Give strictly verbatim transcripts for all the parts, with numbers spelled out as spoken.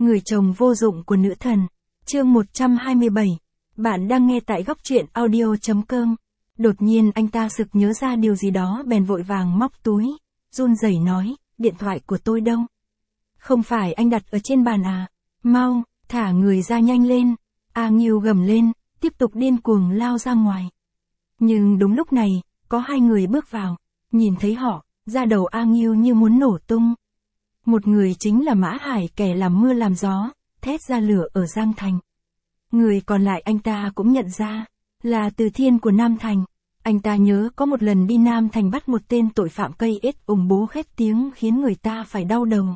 Người chồng vô dụng của nữ thần. Chương một trăm hai mươi bảy. Bạn đang nghe tại góc truyện audio.com. Đột nhiên anh ta sực nhớ ra điều gì đó bèn vội vàng móc túi, run rẩy nói, điện thoại của tôi đâu? Không phải anh đặt ở trên bàn à? Mau, thả người ra nhanh lên. A Nghiêu gầm lên, tiếp tục điên cuồng lao ra ngoài. Nhưng đúng lúc này, có hai người bước vào. Nhìn thấy họ, da đầu A Nghiêu như muốn nổ tung. Một người chính là Mã Hải, kẻ làm mưa làm gió, thét ra lửa ở Giang Thành. Người còn lại anh ta cũng nhận ra, là Từ Thiên của Nam Thành. Anh ta nhớ có một lần đi Nam Thành bắt một tên tội phạm cây ếch ùng bố khét tiếng khiến người ta phải đau đầu.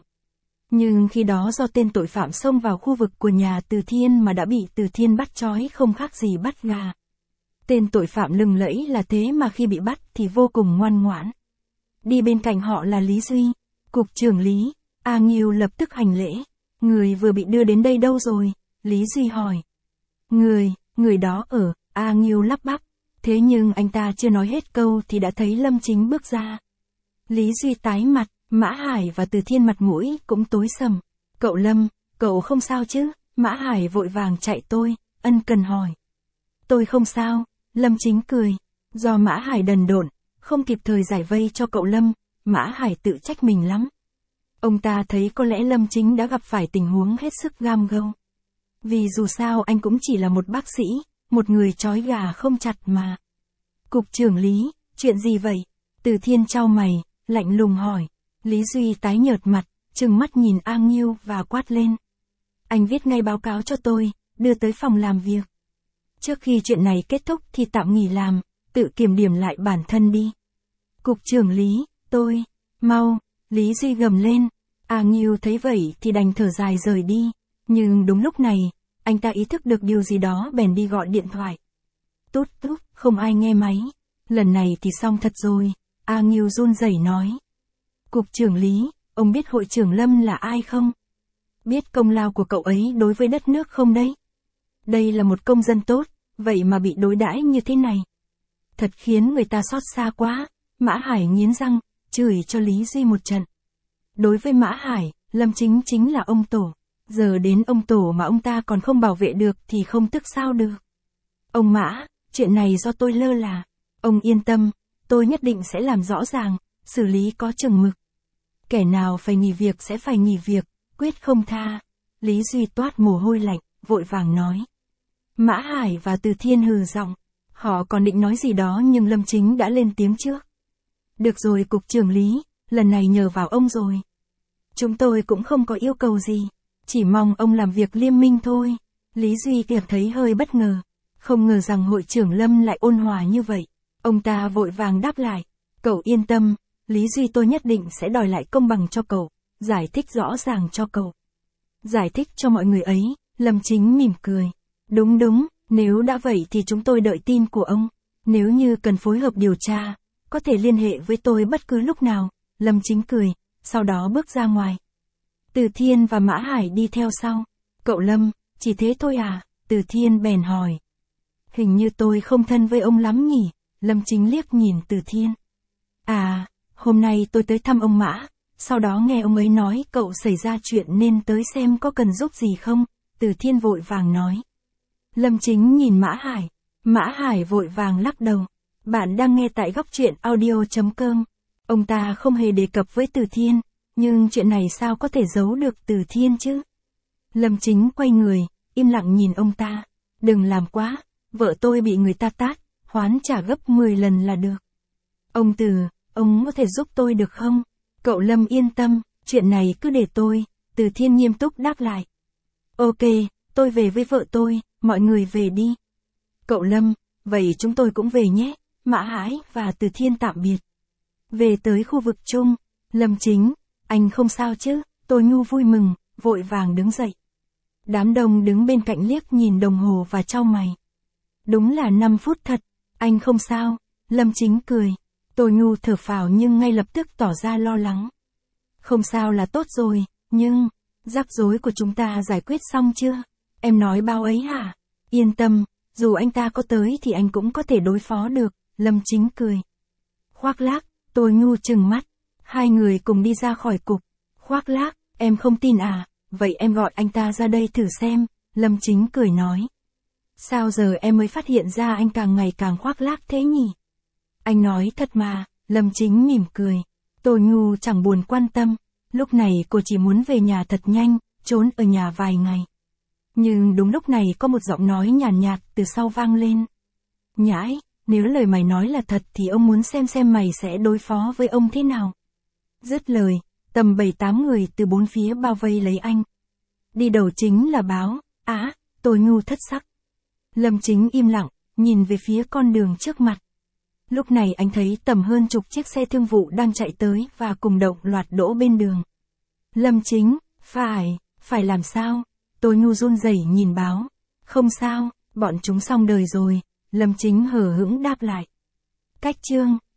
Nhưng khi đó do tên tội phạm xông vào khu vực của nhà Từ Thiên mà đã bị Từ Thiên bắt trói không khác gì bắt gà. Tên tội phạm lừng lẫy là thế mà khi bị bắt thì vô cùng ngoan ngoãn. Đi bên cạnh họ là Lý Duy, cục trưởng Lý. A Nghiêu lập tức hành lễ. Người vừa bị đưa đến đây đâu rồi? Lý Duy hỏi. Người, người đó ở, A Nghiêu lắp bắp. Thế nhưng anh ta chưa nói hết câu thì đã thấy Lâm Chính bước ra. Lý Duy tái mặt, Mã Hải và Từ Thiên mặt mũi cũng tối sầm. Cậu Lâm, cậu không sao chứ? Mã Hải vội vàng chạy tôi, ân cần hỏi. Tôi không sao, Lâm Chính cười. Do Mã Hải đần độn, không kịp thời giải vây cho cậu Lâm, Mã Hải tự trách mình lắm. Ông ta thấy có lẽ Lâm Chính đã gặp phải tình huống hết sức gam gâu. Vì dù sao anh cũng chỉ là một bác sĩ, một người trói gà không chặt mà. Cục trưởng Lý, chuyện gì vậy? Từ Thiên chau mày, lạnh lùng hỏi. Lý Duy tái nhợt mặt, trừng mắt nhìn A Nghiêu và quát lên. Anh viết ngay báo cáo cho tôi, đưa tới phòng làm việc. Trước khi chuyện này kết thúc thì tạm nghỉ làm, tự kiểm điểm lại bản thân đi. Cục trưởng Lý, tôi, mau, Lý Duy gầm lên. A Nghiêu thấy vậy thì đành thở dài rời đi. Nhưng đúng lúc này, anh ta ý thức được điều gì đó bèn đi gọi điện thoại. Tút tút, không ai nghe máy. Lần này thì xong thật rồi, A Nghiêu run rẩy nói. Cục trưởng Lý, ông biết hội trưởng Lâm là ai không? Biết công lao của cậu ấy đối với đất nước không đấy? Đây là một công dân tốt, vậy mà bị đối đãi như thế này. Thật khiến người ta xót xa quá. Mã Hải nghiến răng, chửi cho Lý Duy một trận. Đối với Mã Hải, Lâm Chính chính là ông tổ. Giờ đến ông tổ mà ông ta còn không bảo vệ được thì không tức sao được. Ông Mã, chuyện này do tôi lơ là. Ông yên tâm, tôi nhất định sẽ làm rõ ràng, xử lý có chừng mực. Kẻ nào phải nghỉ việc sẽ phải nghỉ việc, quyết không tha. Lý Duy toát mồ hôi lạnh, vội vàng nói. Mã Hải và Từ Thiên hừ giọng. Họ còn định nói gì đó nhưng Lâm Chính đã lên tiếng trước. Được rồi cục trưởng Lý, lần này nhờ vào ông rồi. Chúng tôi cũng không có yêu cầu gì, chỉ mong ông làm việc liêm minh thôi. Lý Duy cảm thấy hơi bất ngờ, không ngờ rằng hội trưởng Lâm lại ôn hòa như vậy. Ông ta vội vàng đáp lại, cậu yên tâm, Lý Duy tôi nhất định sẽ đòi lại công bằng cho cậu, giải thích rõ ràng cho cậu. Giải thích cho mọi người ấy, Lâm Chính mỉm cười. Đúng đúng, nếu đã vậy thì chúng tôi đợi tin của ông. Nếu như cần phối hợp điều tra, có thể liên hệ với tôi bất cứ lúc nào. Lâm Chính cười, sau đó bước ra ngoài. Từ Thiên và Mã Hải đi theo sau. Cậu Lâm, chỉ thế thôi à? Từ Thiên bèn hỏi. Hình như tôi không thân với ông lắm nhỉ? Lâm Chính liếc nhìn Từ Thiên. À, hôm nay tôi tới thăm ông Mã, sau đó nghe ông ấy nói cậu xảy ra chuyện nên tới xem có cần giúp gì không? Từ Thiên vội vàng nói. Lâm Chính nhìn Mã Hải. Mã Hải vội vàng lắc đầu. Bạn đang nghe tại góc truyện audio.com. Ông ta không hề đề cập với Từ Thiên, nhưng chuyện này sao có thể giấu được Từ Thiên chứ? Lâm Chính quay người, im lặng nhìn ông ta. Đừng làm quá, vợ tôi bị người ta tát, hoán trả gấp mười lần là được. Ông Từ, ông có thể giúp tôi được không? Cậu Lâm yên tâm, chuyện này cứ để tôi. Từ Thiên nghiêm túc đáp lại. Ok, tôi về với vợ tôi, mọi người về đi. Cậu Lâm, vậy chúng tôi cũng về nhé. Mã Hải và Từ Thiên tạm biệt. Về tới khu vực chung, Lâm Chính, anh không sao chứ? Tôi Nhu vui mừng, vội vàng đứng dậy. Đám đông đứng bên cạnh liếc nhìn đồng hồ và chau mày. Đúng là năm phút thật, anh không sao. Lâm Chính cười. Tôi Nhu thở phào nhưng ngay lập tức tỏ ra lo lắng. Không sao là tốt rồi, nhưng, rắc rối của chúng ta giải quyết xong chưa? Em nói bao ấy hả? Yên tâm, dù anh ta có tới thì anh cũng có thể đối phó được. Lâm Chính cười. Khoác Lác, Tôi Nhu trừng mắt. Hai người cùng đi ra khỏi cục. Khoác Lác, em không tin à? vậy em gọi anh ta ra đây thử xem, Lâm Chính cười nói. Sao giờ em mới phát hiện ra anh càng ngày càng khoác lác thế nhỉ? Anh nói thật mà, Lâm Chính mỉm cười. Tô Nhu chẳng buồn quan tâm, lúc này cô chỉ muốn về nhà thật nhanh, trốn ở nhà vài ngày. Nhưng đúng lúc này có một giọng nói nhàn nhạt, nhạt từ sau vang lên. Nhãi, nếu lời mày nói là thật thì ông muốn xem xem mày sẽ đối phó với ông thế nào. Dứt lời, tầm bảy tám người từ bốn phía bao vây lấy anh. Đi đầu chính là Báo, Á, Tô Nhu thất sắc. Lâm Chính im lặng, nhìn về phía con đường trước mặt. Lúc này anh thấy tầm hơn chục chiếc xe thương vụ đang chạy tới và cùng động loạt đỗ bên đường. Lâm Chính, phải, phải làm sao? Tô Nhu run rẩy nhìn Báo. Không sao, bọn chúng xong đời rồi, Lâm Chính hờ hững đáp lại. Cách chương